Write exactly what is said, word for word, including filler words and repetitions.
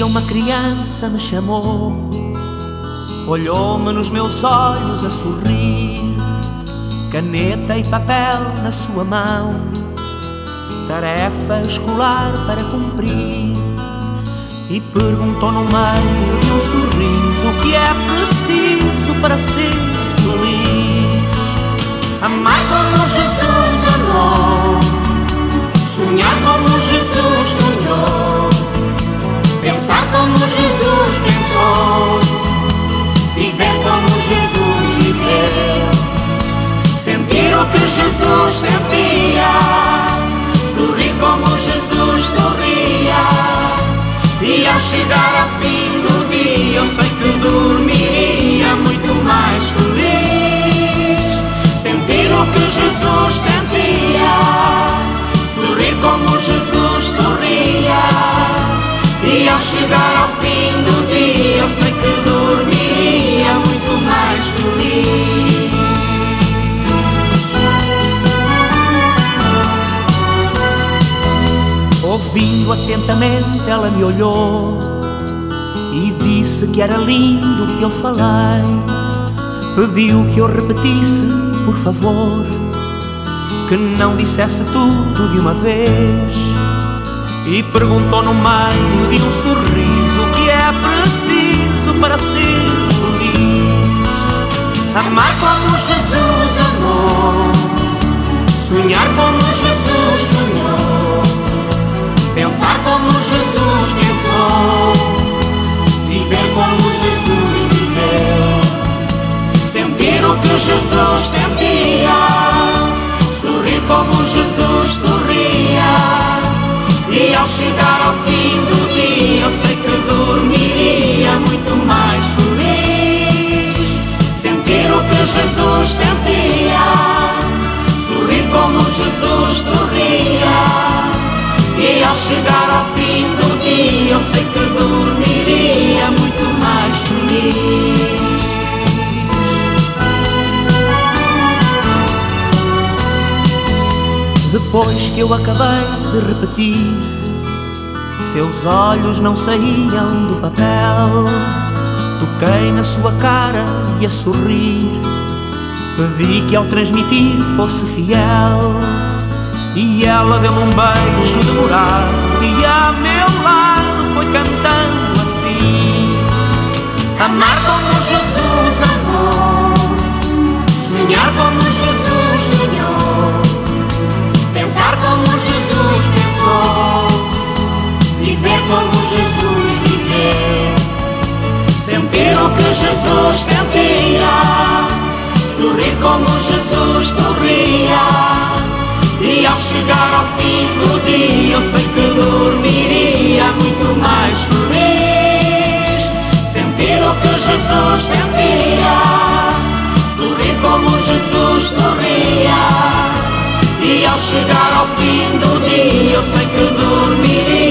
uma criança me chamou, olhou-me nos meus olhos a sorrir, caneta e papel na sua mão, tarefa escolar para cumprir, e perguntou no meio de um sorriso o que é preciso para ser feliz. Amar como Jesus amou, sonhar como Jesus sonhou, pensar como Jesus pensou, viver como Jesus viveu, sentir o que Jesus sentia, sorrir como Jesus sorria. E ao chegar ao fim do dia eu sei que dormiria muito mais feliz. Sentir o que Jesus sentia, sorrir como Jesus sorria. E ao chegar ao fim do dia eu sei que dormiria muito mais feliz. Ouvindo atentamente, ela me olhou e disse que era lindo o que eu falei. Pediu que eu repetisse, por favor, que não dissesse tudo de uma vez, e perguntou no meio de um sorriso o que é preciso para ser feliz. Amar como Jesus amou, sonhar como Jesus sonhou, pensar como Jesus pensou, viver como Jesus viveu, sentir o que Jesus sentia, sorrir como Jesus sorria. E ao chegar ao fim do dia eu sei que dormiria muito mais feliz. Sentir o que Jesus sentia, sorrir como Jesus sorria. E ao chegar ao fim do dia eu sei que dormiria muito mais feliz. Depois que eu acabei de repetir, seus olhos não saíam do papel. Toquei na sua cara e a sorrir, pedi que ao transmitir fosse fiel. E ela deu-me um beijo demorado e a meu lado foi cantando assim: amar como Jesus amou, sonhar como Jesus sonhou, pensar como Jesus pensou, viver como Jesus viveu, sentir o que Jesus sentia, sorrir como Jesus sorria. E ao chegar ao fim do dia eu sei que dormiria muito mais feliz. Sentir o que Jesus sentia, sorrir como Jesus sorria. E ao chegar ao fim do dia eu sei que dormiria